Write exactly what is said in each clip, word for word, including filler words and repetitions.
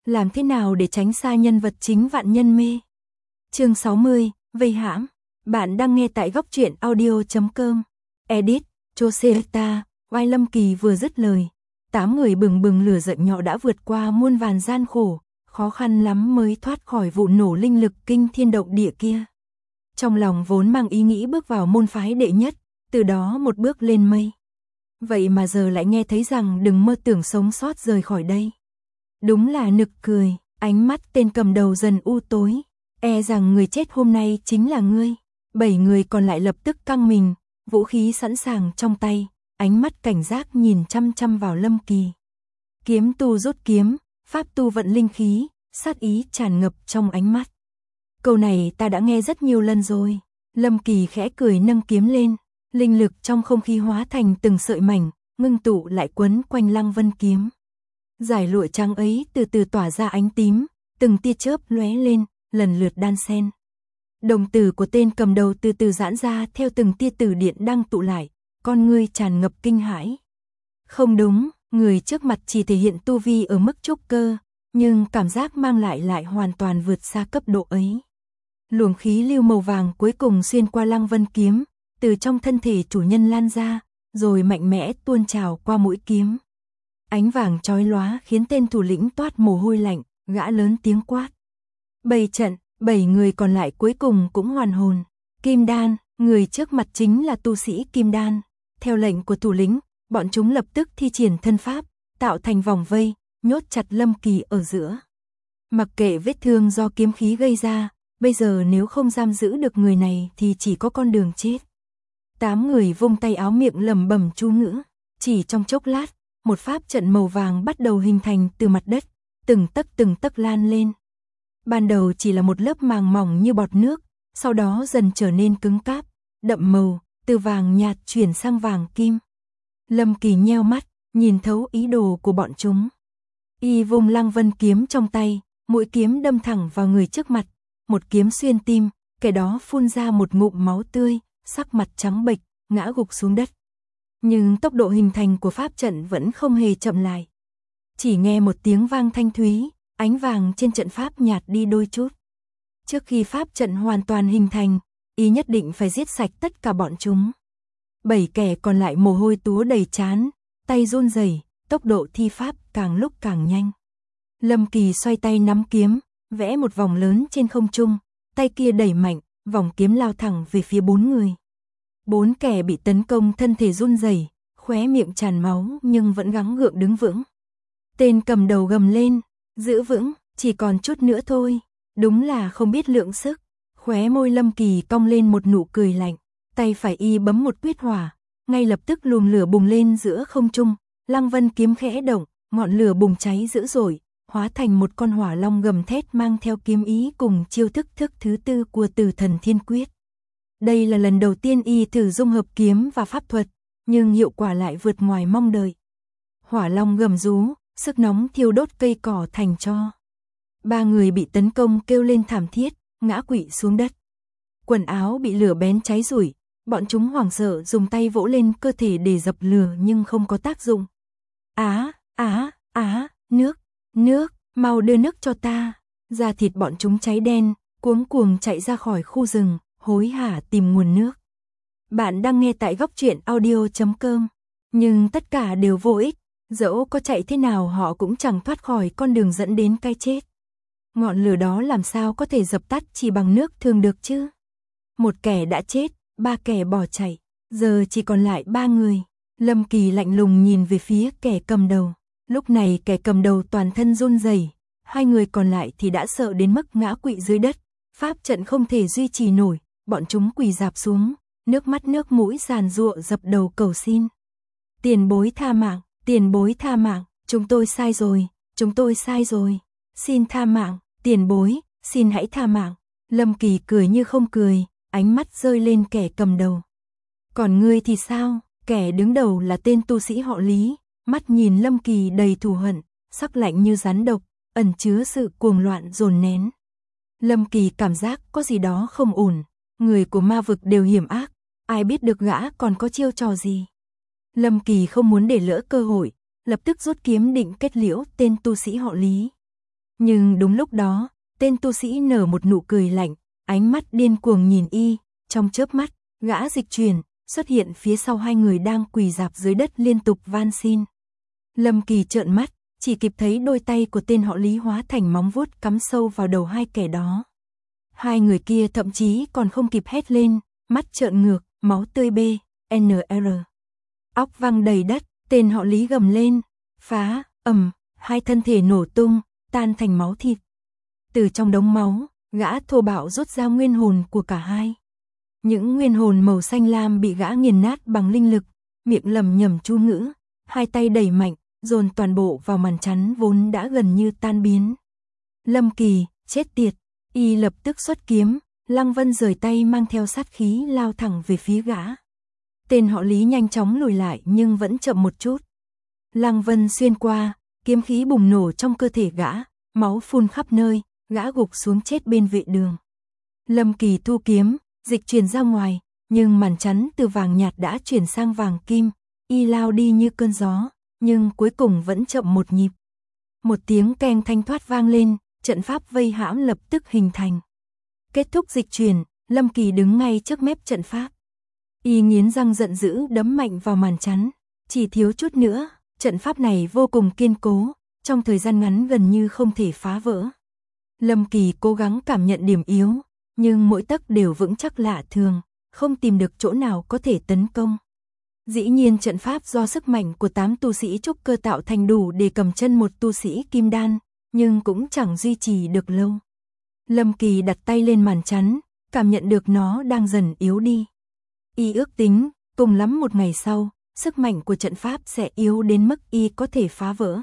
Làm thế nào để tránh xa nhân vật chính vạn nhân mê? Chương sáu mươi, vây hãm. Bạn đang nghe tại góc truyện audio chấm com. Edit, Joselta, Oai Lâm Kỳ vừa dứt lời. Tám người bừng bừng lửa giận nhỏ đã vượt qua muôn vàn gian khổ, khó khăn lắm mới thoát khỏi vụ nổ linh lực kinh thiên động địa kia. Trong lòng vốn mang ý nghĩ bước vào môn phái đệ nhất, từ đó một bước lên mây. Vậy mà giờ lại nghe thấy rằng đừng mơ tưởng sống sót rời khỏi đây. Đúng là nực cười, ánh mắt tên cầm đầu dần u tối, e rằng người chết hôm nay chính là ngươi. Bảy người còn lại lập tức căng mình, vũ khí sẵn sàng trong tay, ánh mắt cảnh giác nhìn chăm chăm vào Lâm Kỳ. Kiếm tu rút kiếm, pháp tu vận linh khí, sát ý tràn ngập trong ánh mắt. Câu này ta đã nghe rất nhiều lần rồi. Lâm Kỳ khẽ cười nâng kiếm lên, linh lực trong không khí hóa thành từng sợi mảnh, ngưng tụ lại quấn quanh Lăng Vân kiếm. Giải lụa trắng ấy từ từ tỏa ra ánh tím, từng tia chớp lóe lên, lần lượt đan xen. Đồng tử của tên cầm đầu từ từ giãn ra theo từng tia tử điện đang tụ lại, con ngươi tràn ngập kinh hãi. Không đúng, người trước mặt chỉ thể hiện tu vi ở mức trúc cơ, nhưng cảm giác mang lại lại hoàn toàn vượt xa cấp độ ấy. Luồng khí lưu màu vàng cuối cùng xuyên qua Lăng Vân kiếm, từ trong thân thể chủ nhân lan ra, rồi mạnh mẽ tuôn trào qua mũi kiếm. Ánh vàng chói lóa khiến tên thủ lĩnh toát mồ hôi lạnh, gã lớn tiếng quát. Bày trận, bảy người còn lại cuối cùng cũng hoàn hồn. Kim đan, người trước mặt chính là tu sĩ Kim đan. Theo lệnh của thủ lĩnh, bọn chúng lập tức thi triển thân pháp, tạo thành vòng vây, nhốt chặt Lâm Kỳ ở giữa. Mặc kệ vết thương do kiếm khí gây ra, bây giờ nếu không giam giữ được người này thì chỉ có con đường chết. Tám người vung tay áo miệng lẩm bẩm chú ngữ, chỉ trong chốc lát, một pháp trận màu vàng bắt đầu hình thành từ mặt đất, từng tấc từng tấc lan lên. Ban đầu chỉ là một lớp màng mỏng như bọt nước, sau đó dần trở nên cứng cáp, đậm màu, từ vàng nhạt chuyển sang vàng kim. Lâm Kỳ nheo mắt, nhìn thấu ý đồ của bọn chúng. Y vung Lăng Vân kiếm trong tay, mũi kiếm đâm thẳng vào người trước mặt, một kiếm xuyên tim, kẻ đó phun ra một ngụm máu tươi, sắc mặt trắng bệch, ngã gục xuống đất. Nhưng tốc độ hình thành của pháp trận vẫn không hề chậm lại. Chỉ nghe một tiếng vang thanh thúy, ánh vàng trên trận pháp nhạt đi đôi chút. Trước khi pháp trận hoàn toàn hình thành, y nhất định phải giết sạch tất cả bọn chúng. Bảy kẻ còn lại mồ hôi túa đầy trán, tay run rẩy, tốc độ thi pháp càng lúc càng nhanh. Lâm Kỳ xoay tay nắm kiếm, vẽ một vòng lớn trên không trung, tay kia đẩy mạnh, vòng kiếm lao thẳng về phía bốn người. Bốn kẻ bị tấn công thân thể run rẩy, khóe miệng tràn máu nhưng vẫn gắng gượng đứng vững. Tên cầm đầu gầm lên, giữ vững, chỉ còn chút nữa thôi. Đúng là không biết lượng sức. Khóe môi Lâm Kỳ cong lên một nụ cười lạnh, tay phải y bấm một quyết hỏa, ngay lập tức luồng lửa bùng lên giữa không trung. Lăng Vân kiếm khẽ động, ngọn lửa bùng cháy dữ dội, hóa thành một con hỏa long gầm thét mang theo kiếm ý cùng chiêu thức thức thứ tư của Tử Thần Thiên Quyết. Đây là lần đầu tiên y thử dung hợp kiếm và pháp thuật, nhưng hiệu quả lại vượt ngoài mong đợi. Hỏa long gầm rú, sức nóng thiêu đốt cây cỏ thành tro. Ba người bị tấn công kêu lên thảm thiết, ngã quỵ xuống đất. Quần áo bị lửa bén cháy rủi, bọn chúng hoảng sợ dùng tay vỗ lên cơ thể để dập lửa nhưng không có tác dụng. Á, á, á, nước, nước, mau đưa nước cho ta. Da thịt bọn chúng cháy đen, cuống cuồng chạy ra khỏi khu rừng, hối hả tìm nguồn nước. Bạn đang nghe tại góc truyện audio chấm com. Nhưng tất cả đều vô ích, dẫu có chạy thế nào họ cũng chẳng thoát khỏi con đường dẫn đến cái chết. Ngọn lửa đó làm sao có thể dập tắt chỉ bằng nước thường được chứ? Một kẻ đã chết, ba kẻ bỏ chạy, giờ chỉ còn lại ba người. Lâm Kỳ lạnh lùng nhìn về phía kẻ cầm đầu. Lúc này kẻ cầm đầu toàn thân run rẩy, hai người còn lại thì đã sợ đến mức ngã quỵ dưới đất. Pháp trận không thể duy trì nổi, bọn chúng quỳ rạp xuống, nước mắt nước mũi giàn giụa dập đầu cầu xin. Tiền bối tha mạng, tiền bối tha mạng, chúng tôi sai rồi, chúng tôi sai rồi, xin tha mạng, tiền bối, xin hãy tha mạng. Lâm Kỳ cười như không cười, ánh mắt rơi lên kẻ cầm đầu. Còn ngươi thì sao? Kẻ đứng đầu là tên tu sĩ họ Lý, mắt nhìn Lâm Kỳ đầy thù hận, sắc lạnh như rắn độc, ẩn chứa sự cuồng loạn dồn nén. Lâm Kỳ cảm giác có gì đó không ổn, người của ma vực đều hiểm ác, ai biết được gã còn có chiêu trò gì. Lâm Kỳ không muốn để lỡ cơ hội, lập tức rút kiếm định kết liễu tên tu sĩ họ Lý. Nhưng đúng lúc đó, tên tu sĩ nở một nụ cười lạnh, ánh mắt điên cuồng nhìn y, trong chớp mắt, gã dịch chuyển, xuất hiện phía sau hai người đang quỳ rạp dưới đất liên tục van xin. Lâm Kỳ trợn mắt, chỉ kịp thấy đôi tay của tên họ Lý hóa thành móng vuốt cắm sâu vào đầu hai kẻ đó. Hai người kia thậm chí còn không kịp hét lên, mắt trợn ngược, máu tươi b, en rờ. Óc văng đầy đất, tên họ Lý gầm lên, phá, ầm, hai thân thể nổ tung, tan thành máu thịt. Từ trong đống máu, gã thô bạo rút ra nguyên hồn của cả hai. Những nguyên hồn màu xanh lam bị gã nghiền nát bằng linh lực, miệng lầm nhầm chú ngữ, hai tay đẩy mạnh, dồn toàn bộ vào màn chắn vốn đã gần như tan biến. Lâm Kỳ, chết tiệt, y lập tức xuất kiếm, Lăng Vân rời tay mang theo sát khí lao thẳng về phía gã. Tên họ Lý nhanh chóng lùi lại nhưng vẫn chậm một chút. Lăng Vân xuyên qua, kiếm khí bùng nổ trong cơ thể gã, máu phun khắp nơi, gã gục xuống chết bên vệ đường. Lâm Kỳ thu kiếm, dịch chuyển ra ngoài, nhưng màn chắn từ vàng nhạt đã chuyển sang vàng kim, y lao đi như cơn gió, nhưng cuối cùng vẫn chậm một nhịp. Một tiếng keng thanh thoát vang lên, trận pháp vây hãm lập tức hình thành. Kết thúc dịch chuyển, Lâm Kỳ đứng ngay trước mép trận pháp. Y nghiến răng giận dữ đấm mạnh vào màn chắn, chỉ thiếu chút nữa, trận pháp này vô cùng kiên cố, trong thời gian ngắn gần như không thể phá vỡ. Lâm Kỳ cố gắng cảm nhận điểm yếu, nhưng mỗi tấc đều vững chắc lạ thường, không tìm được chỗ nào có thể tấn công. Dĩ nhiên trận pháp do sức mạnh của tám tu sĩ trúc cơ tạo thành đủ để cầm chân một tu sĩ kim đan, nhưng cũng chẳng duy trì được lâu. Lâm Kỳ đặt tay lên màn chắn, cảm nhận được nó đang dần yếu đi. Y ước tính, cùng lắm một ngày sau, sức mạnh của trận pháp sẽ yếu đến mức y có thể phá vỡ.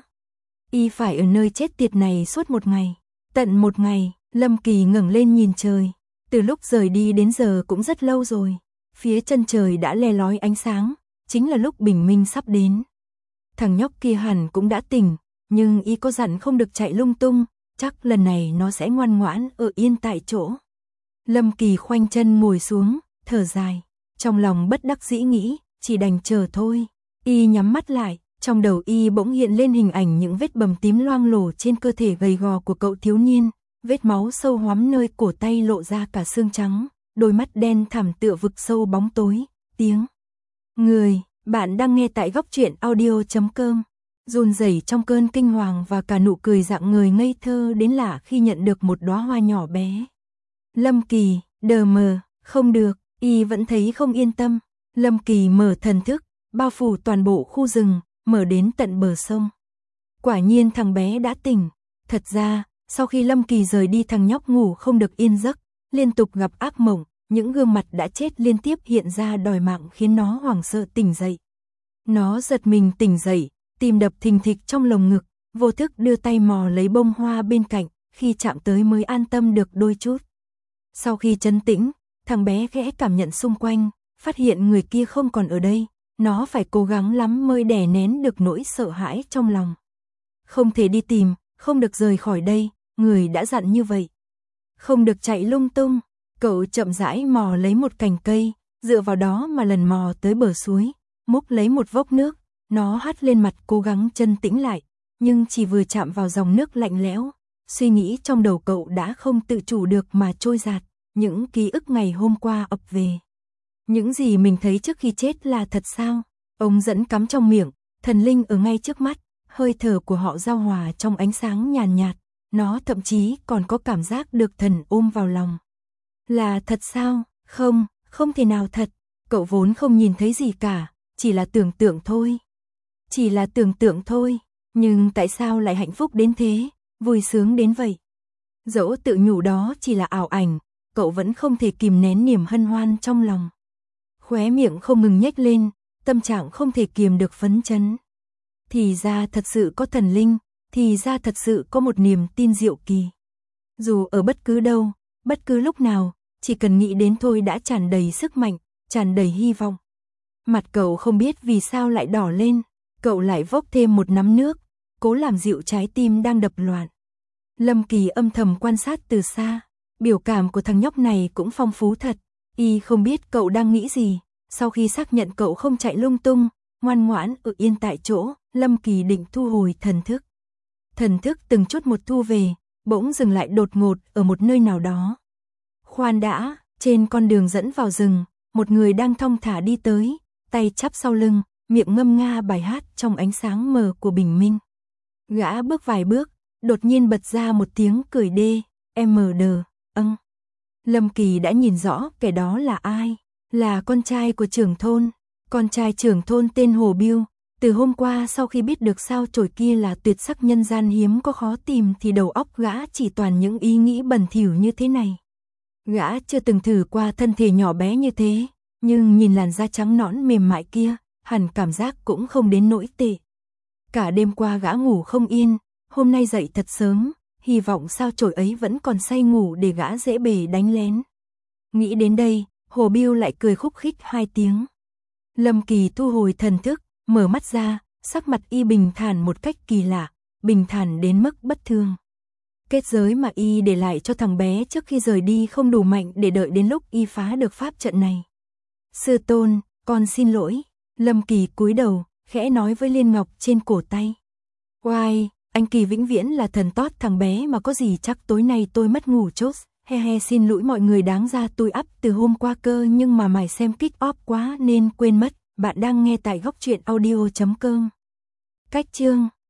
Y phải ở nơi chết tiệt này suốt một ngày. Tận một ngày, Lâm Kỳ ngẩng lên nhìn trời. Từ lúc rời đi đến giờ cũng rất lâu rồi. Phía chân trời đã le lói ánh sáng, chính là lúc bình minh sắp đến. Thằng nhóc kia hẳn cũng đã tỉnh, nhưng y có dặn không được chạy lung tung, chắc lần này nó sẽ ngoan ngoãn ở yên tại chỗ. Lâm Kỳ khoanh chân ngồi xuống, thở dài, trong lòng bất đắc dĩ nghĩ, chỉ đành chờ thôi. Y nhắm mắt lại, trong đầu y bỗng hiện lên hình ảnh những vết bầm tím loang lổ trên cơ thể gầy gò của cậu thiếu niên, vết máu sâu hoắm nơi cổ tay lộ ra cả xương trắng, đôi mắt đen thẳm tựa vực sâu bóng tối, tiếng người, bạn đang nghe tại góc truyện audio chấm com. Run rẩy trong cơn kinh hoàng và cả nụ cười rạng ngời ngây thơ đến lạ khi nhận được một đóa hoa nhỏ bé. Lâm Kỳ, đờ mờ, không được, y vẫn thấy không yên tâm. Lâm Kỳ mở thần thức, bao phủ toàn bộ khu rừng, mở đến tận bờ sông. Quả nhiên thằng bé đã tỉnh. Thật ra, sau khi Lâm Kỳ rời đi thằng nhóc ngủ không được yên giấc, liên tục gặp ác mộng, những gương mặt đã chết liên tiếp hiện ra đòi mạng khiến nó hoảng sợ tỉnh dậy. Nó giật mình tỉnh dậy, tim đập thình thịch trong lồng ngực, vô thức đưa tay mò lấy bông hoa bên cạnh, khi chạm tới mới an tâm được đôi chút. Sau khi trấn tĩnh, thằng bé khẽ cảm nhận xung quanh, phát hiện người kia không còn ở đây, nó phải cố gắng lắm mới đè nén được nỗi sợ hãi trong lòng. Không thể đi tìm, không được rời khỏi đây, người đã dặn như vậy. Không được chạy lung tung, cậu chậm rãi mò lấy một cành cây, dựa vào đó mà lần mò tới bờ suối, múc lấy một vốc nước, nó hắt lên mặt cố gắng chân tĩnh lại, nhưng chỉ vừa chạm vào dòng nước lạnh lẽo, suy nghĩ trong đầu cậu đã không tự chủ được mà trôi dạt, những ký ức ngày hôm qua ập về. Những gì mình thấy trước khi chết là thật sao? Ống dẫn cắm trong miệng, thần linh ở ngay trước mắt, hơi thở của họ giao hòa trong ánh sáng nhàn nhạt, nó thậm chí còn có cảm giác được thần ôm vào lòng. Là thật sao? Không, không thể nào thật, cậu vốn không nhìn thấy gì cả, chỉ là tưởng tượng thôi. Chỉ là tưởng tượng thôi, nhưng tại sao lại hạnh phúc đến thế, vui sướng đến vậy? Dẫu tự nhủ đó chỉ là ảo ảnh, cậu vẫn không thể kìm nén niềm hân hoan trong lòng. Khóe miệng không ngừng nhếch lên, tâm trạng không thể kiềm được phấn chấn. Thì ra thật sự có thần linh, thì ra thật sự có một niềm tin diệu kỳ. Dù ở bất cứ đâu, bất cứ lúc nào, chỉ cần nghĩ đến thôi đã tràn đầy sức mạnh, tràn đầy hy vọng. Mặt cậu không biết vì sao lại đỏ lên, cậu lại vốc thêm một nắm nước, cố làm dịu trái tim đang đập loạn. Lâm Kỳ âm thầm quan sát từ xa, biểu cảm của thằng nhóc này cũng phong phú thật, y không biết cậu đang nghĩ gì. Sau khi xác nhận cậu không chạy lung tung, ngoan ngoãn ở yên tại chỗ, Lâm Kỳ định thu hồi thần thức. Thần thức từng chút một thu về, bỗng dừng lại đột ngột ở một nơi nào đó. Khoan đã, trên con đường dẫn vào rừng, một người đang thong thả đi tới, tay chắp sau lưng, miệng ngâm nga bài hát trong ánh sáng mờ của bình minh. Gã bước vài bước, đột nhiên bật ra một tiếng cười đê, em đờ, âng. Lâm Kỳ đã nhìn rõ kẻ đó là ai, là con trai của trưởng thôn, con trai trưởng thôn tên Hồ Biêu. Từ hôm qua sau khi biết được sao chổi kia là tuyệt sắc nhân gian hiếm có khó tìm thì đầu óc gã chỉ toàn những ý nghĩ bẩn thỉu như thế này. Gã chưa từng thử qua thân thể nhỏ bé như thế, nhưng nhìn làn da trắng nõn mềm mại kia, hẳn cảm giác cũng không đến nỗi tệ. Cả đêm qua gã ngủ không yên, hôm nay dậy thật sớm, hy vọng sao chổi ấy vẫn còn say ngủ để gã dễ bề đánh lén. Nghĩ đến đây, Hồ Biêu lại cười khúc khích hai tiếng. Lâm Kỳ thu hồi thần thức, mở mắt ra, sắc mặt y bình thản một cách kỳ lạ, bình thản đến mức bất thường. Kết giới mà y để lại cho thằng bé trước khi rời đi không đủ mạnh để đợi đến lúc y phá được pháp trận này. Sư tôn, con xin lỗi. Lâm Kỳ cúi đầu, khẽ nói với Liên Ngọc trên cổ tay. Oai, anh Kỳ vĩnh viễn là thần tót thằng bé mà có gì chắc tối nay tôi mất ngủ chốt. He he, xin lỗi mọi người, đáng ra tôi up từ hôm qua cơ nhưng mà mải xem kick off quá nên quên mất. Bạn đang nghe tại góc truyện audio chấm com. Cách chương